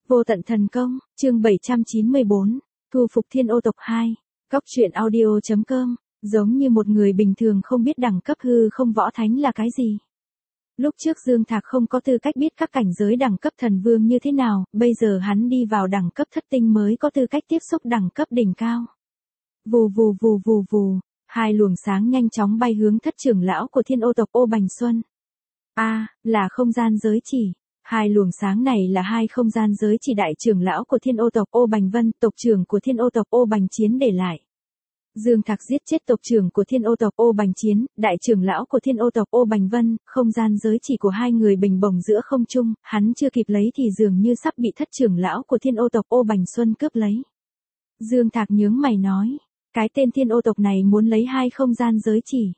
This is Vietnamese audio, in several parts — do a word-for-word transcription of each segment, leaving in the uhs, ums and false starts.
Vô tận thần công, chương bảy trăm chín mươi bốn, thu phục thiên ô tộc hai, Cóc truyện audio chấm com, giống như một người bình thường không biết đẳng cấp hư không võ thánh là cái gì. Lúc trước Dương Thạc không có tư cách biết các cảnh giới đẳng cấp thần vương như thế nào, bây giờ hắn đi vào đẳng cấp thất tinh mới có tư cách tiếp xúc đẳng cấp đỉnh cao. Vù vù vù vù vù, hai luồng sáng nhanh chóng bay hướng thất trưởng lão của thiên ô tộc Ô Bành Xuân. A, à, là không gian giới chỉ. Hai luồng sáng này là hai không gian giới chỉ đại trưởng lão của thiên ô tộc Ô Bành Vân, tộc trưởng của thiên ô tộc Ô Bành Chiến để lại. Dương Thạc giết chết tộc trưởng của thiên ô tộc Ô Bành Chiến, đại trưởng lão của thiên ô tộc Ô Bành Vân, không gian giới chỉ của hai người bình bổng giữa không trung, hắn chưa kịp lấy thì dường như sắp bị thất trưởng lão của thiên ô tộc Ô Bành Xuân cướp lấy. Dương Thạc nhướng mày nói, cái tên thiên ô tộc này muốn lấy hai không gian giới chỉ.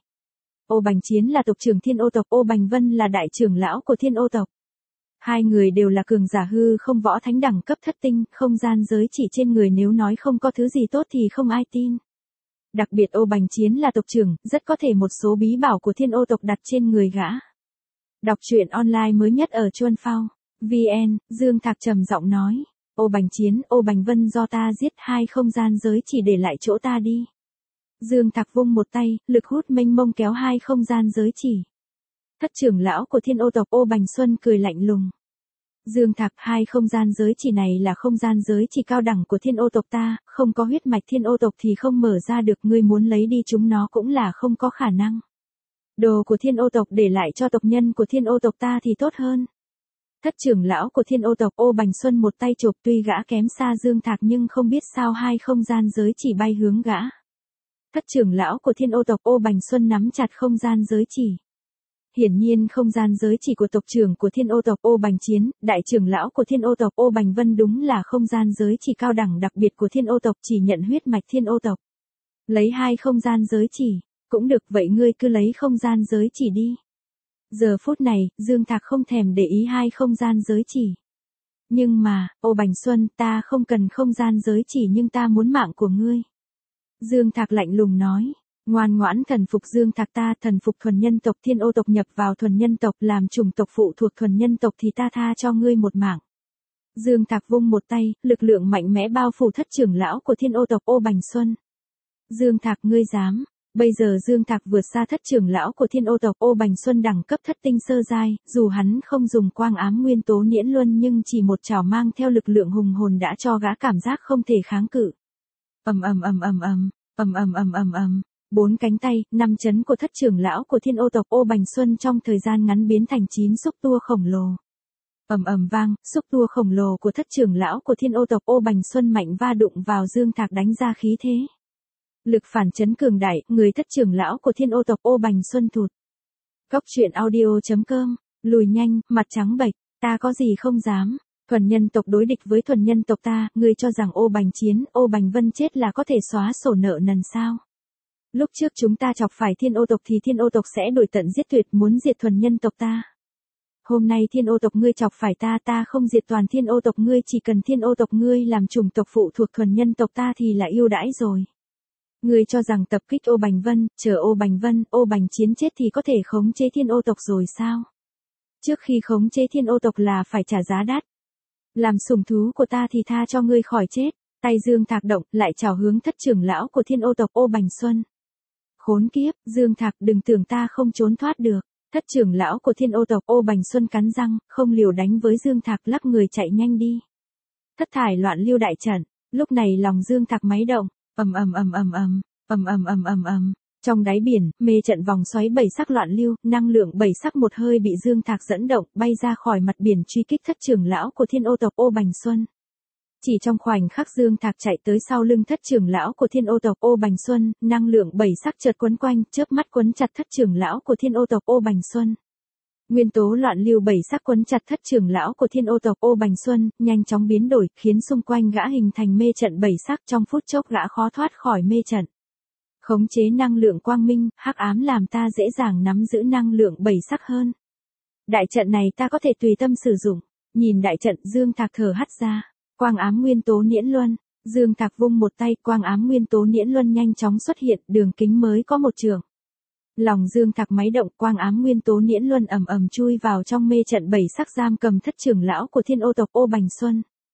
Ô Bành Chiến là tộc trưởng thiên ô tộc, Ô Bành Vân là đại trưởng lão của thiên ô tộc. Hai người đều là cường giả hư không võ thánh đẳng cấp thất tinh, không gian giới chỉ trên người nếu nói không có thứ gì tốt thì không ai tin. Đặc biệt Ô Bành Chiến là tộc trưởng, rất có thể một số bí bảo của thiên ô tộc đặt trên người gã. Đọc truyện online mới nhất ở Chuan Phao vê en, Dương Thạc trầm giọng nói, Ô Bành Chiến, Ô Bành Vân do ta giết, hai không gian giới chỉ để lại chỗ ta đi. Dương Thạc vung một tay, lực hút mênh mông kéo hai không gian giới chỉ. Thất trưởng lão của thiên ô tộc Ô Bành Xuân cười lạnh lùng. Dương Thạc, hai không gian giới chỉ này là không gian giới chỉ cao đẳng của thiên ô tộc ta, không có huyết mạch thiên ô tộc thì không mở ra được, ngươi muốn lấy đi chúng nó cũng là không có khả năng. Đồ của thiên ô tộc để lại cho tộc nhân của thiên ô tộc ta thì tốt hơn. Thất trưởng lão của thiên ô tộc Ô Bành Xuân một tay chộp, tuy gã kém xa Dương Thạc nhưng không biết sao hai không gian giới chỉ bay hướng gã. Thất trưởng lão của thiên ô tộc Ô Bành Xuân nắm chặt không gian giới chỉ. Hiển nhiên không gian giới chỉ của tộc trưởng của thiên ô tộc Ô Bành Chiến, đại trưởng lão của thiên ô tộc Ô Bành Vân đúng là không gian giới chỉ cao đẳng đặc biệt của thiên ô tộc, chỉ nhận huyết mạch thiên ô tộc. Lấy hai không gian giới chỉ, cũng được, vậy ngươi cứ lấy không gian giới chỉ đi. Giờ phút này, Dương Thạc không thèm để ý hai không gian giới chỉ. Nhưng mà, Ô Bành Xuân, ta không cần không gian giới chỉ nhưng ta muốn mạng của ngươi. Dương Thạc lạnh lùng nói. Ngoan ngoãn thần phục Dương Thạc, ta thần phục thuần nhân tộc, thiên ô tộc nhập vào thuần nhân tộc, làm chủng tộc phụ thuộc thuần nhân tộc thì ta tha cho ngươi một mạng. Dương Thạc vung một tay, lực lượng mạnh mẽ bao phủ thất trưởng lão của thiên ô tộc Ô Bành Xuân. Dương Thạc, ngươi dám? Bây giờ Dương Thạc vượt xa thất trưởng lão của thiên ô tộc Ô Bành Xuân đẳng cấp thất tinh sơ giai, dù hắn không dùng quang ám nguyên tố niễn luân nhưng chỉ một chảo mang theo lực lượng hùng hồn đã cho gã cảm giác không thể kháng cự. Ầm ầm ầm ầm ầm, ầm ầm ầm ầm ầm. Bốn cánh tay, năm chấn của thất trưởng lão của thiên ô tộc Ô Bành Xuân trong thời gian ngắn biến thành chín xúc tua khổng lồ. Ầm ầm vang, xúc tua khổng lồ của thất trưởng lão của thiên ô tộc Ô Bành Xuân mạnh va đụng vào Dương Thạc đánh ra khí thế. Lực phản chấn cường đại, người thất trưởng lão của thiên ô tộc Ô Bành Xuân thụt. Cóc truyện audio chấm com, lùi nhanh, mặt trắng bệch, ta có gì không dám. Thuần nhân tộc đối địch với thuần nhân tộc ta, ngươi cho rằng Ô Bành Chiến, Ô Bành Vân chết là có thể xóa sổ nợ nần sao? Lúc trước chúng ta chọc phải thiên ô tộc thì thiên ô tộc sẽ đuổi tận giết tuyệt, muốn diệt thuần nhân tộc ta. Hôm nay thiên ô tộc ngươi chọc phải ta, ta không diệt toàn thiên ô tộc ngươi, chỉ cần thiên ô tộc ngươi làm chủng tộc phụ thuộc thuần nhân tộc ta thì là ưu đãi rồi. Ngươi cho rằng tập kích Ô Bành Vân, chờ Ô Bành Vân, Ô Bành Chiến chết thì có thể khống chế thiên ô tộc rồi sao? Trước khi khống chế thiên ô tộc là phải trả giá đắt. Làm sủng thú của ta thì tha cho ngươi khỏi chết. Tay Dương Thạc động, lại chào hướng thất trưởng lão của thiên ô tộc Ô Bành Xuân. Khốn kiếp, Dương Thạc, đừng tưởng ta không trốn thoát được. Thất trưởng lão của thiên ô tộc Ô Bành Xuân cắn răng, không liều đánh với Dương Thạc, lắc người chạy nhanh đi. Thất thải loạn lưu đại trận, lúc này lòng Dương Thạc máy động, ầm ầm ầm ầm ầm, ầm ầm ầm ầm ầm. Trong đáy biển, mê trận vòng xoáy bảy sắc loạn lưu, năng lượng bảy sắc một hơi bị Dương Thạc dẫn động, bay ra khỏi mặt biển truy kích thất trưởng lão của thiên ô tộc Ô Bành Xuân. Chỉ trong khoảnh khắc Dương Thạc chạy tới sau lưng thất trưởng lão của thiên ô tộc Ô Bành Xuân, năng lượng bảy sắc chợt quấn quanh, chớp mắt quấn chặt thất trưởng lão của thiên ô tộc Ô Bành Xuân. Nguyên tố loạn lưu bảy sắc quấn chặt thất trưởng lão của thiên ô tộc Ô Bành Xuân, nhanh chóng biến đổi, khiến xung quanh gã hình thành mê trận bảy sắc, trong phút chốc gã khó thoát khỏi mê trận. Khống chế năng lượng quang minh, hắc ám làm ta dễ dàng nắm giữ năng lượng bảy sắc hơn. Đại trận này ta có thể tùy tâm sử dụng. Nhìn đại trận, Dương Thạc thở hắt ra. Quang ám nguyên tố niễn luân, Dương Thạc vung một tay, quang ám nguyên tố niễn luân nhanh chóng xuất hiện, đường kính mới có một trượng. Lòng Dương Thạc máy động, quang ám nguyên tố niễn luân ầm ầm chui vào trong mê trận bảy sắc giam cầm thất trưởng lão của thiên ô tộc Ô Bành Xuân.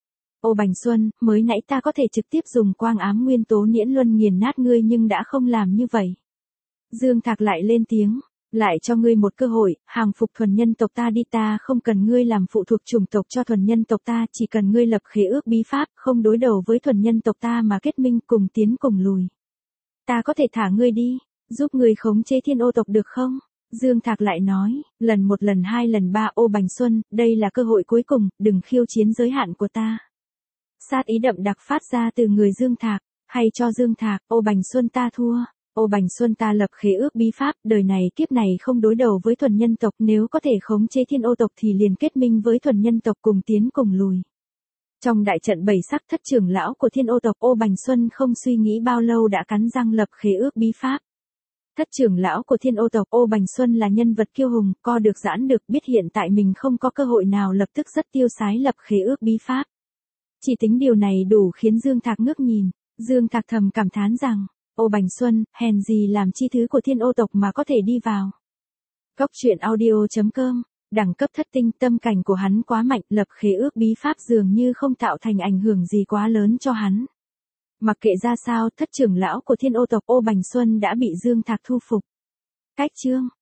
Ô Bành Xuân, mới nãy ta có thể trực tiếp dùng quang ám nguyên tố niễn luân nghiền nát ngươi nhưng đã không làm như vậy. Dương Thạc lại lên tiếng, lại cho ngươi một cơ hội, hàng phục thuần nhân tộc ta đi, ta không cần ngươi làm phụ thuộc chủng tộc cho thuần nhân tộc ta, chỉ cần ngươi lập khế ước bí pháp, không đối đầu với thuần nhân tộc ta mà kết minh cùng tiến cùng lùi. Ta có thể thả ngươi đi, giúp ngươi khống chế thiên ô tộc được không? Dương Thạc lại nói, lần một lần hai lần ba, Ô Bành Xuân, đây là cơ hội cuối cùng, đừng khiêu chiến giới hạn của ta. Sát ý đậm đặc phát ra từ người Dương Thạc, hay cho Dương Thạc, Ô Bành Xuân ta thua. Ô Bành Xuân ta lập khế ước bí pháp, đời này kiếp này không đối đầu với thuần nhân tộc, nếu có thể khống chế thiên ô tộc thì liền kết minh với thuần nhân tộc cùng tiến cùng lùi. Trong đại trận bảy sắc thất trưởng lão của thiên ô tộc, Ô Bành Xuân không suy nghĩ bao lâu đã cắn răng lập khế ước bí pháp. Thất trưởng lão của thiên ô tộc, Ô Bành Xuân là nhân vật kiêu hùng, co được giãn được, biết hiện tại mình không có cơ hội nào, lập tức rất tiêu sái lập khế ước bí pháp. Chỉ tính điều này đủ khiến Dương Thạc ngước nhìn, Dương Thạc thầm cảm thán rằng, Ô Bành Xuân, hèn gì làm chi thứ của thiên ô tộc mà có thể đi vào. Góc truyện audio chấm com, đẳng cấp thất tinh, tâm cảnh của hắn quá mạnh, lập khế ước bí pháp dường như không tạo thành ảnh hưởng gì quá lớn cho hắn. Mặc kệ ra sao, thất trưởng lão của thiên ô tộc Ô Bành Xuân đã bị Dương Thạc thu phục. Cách chương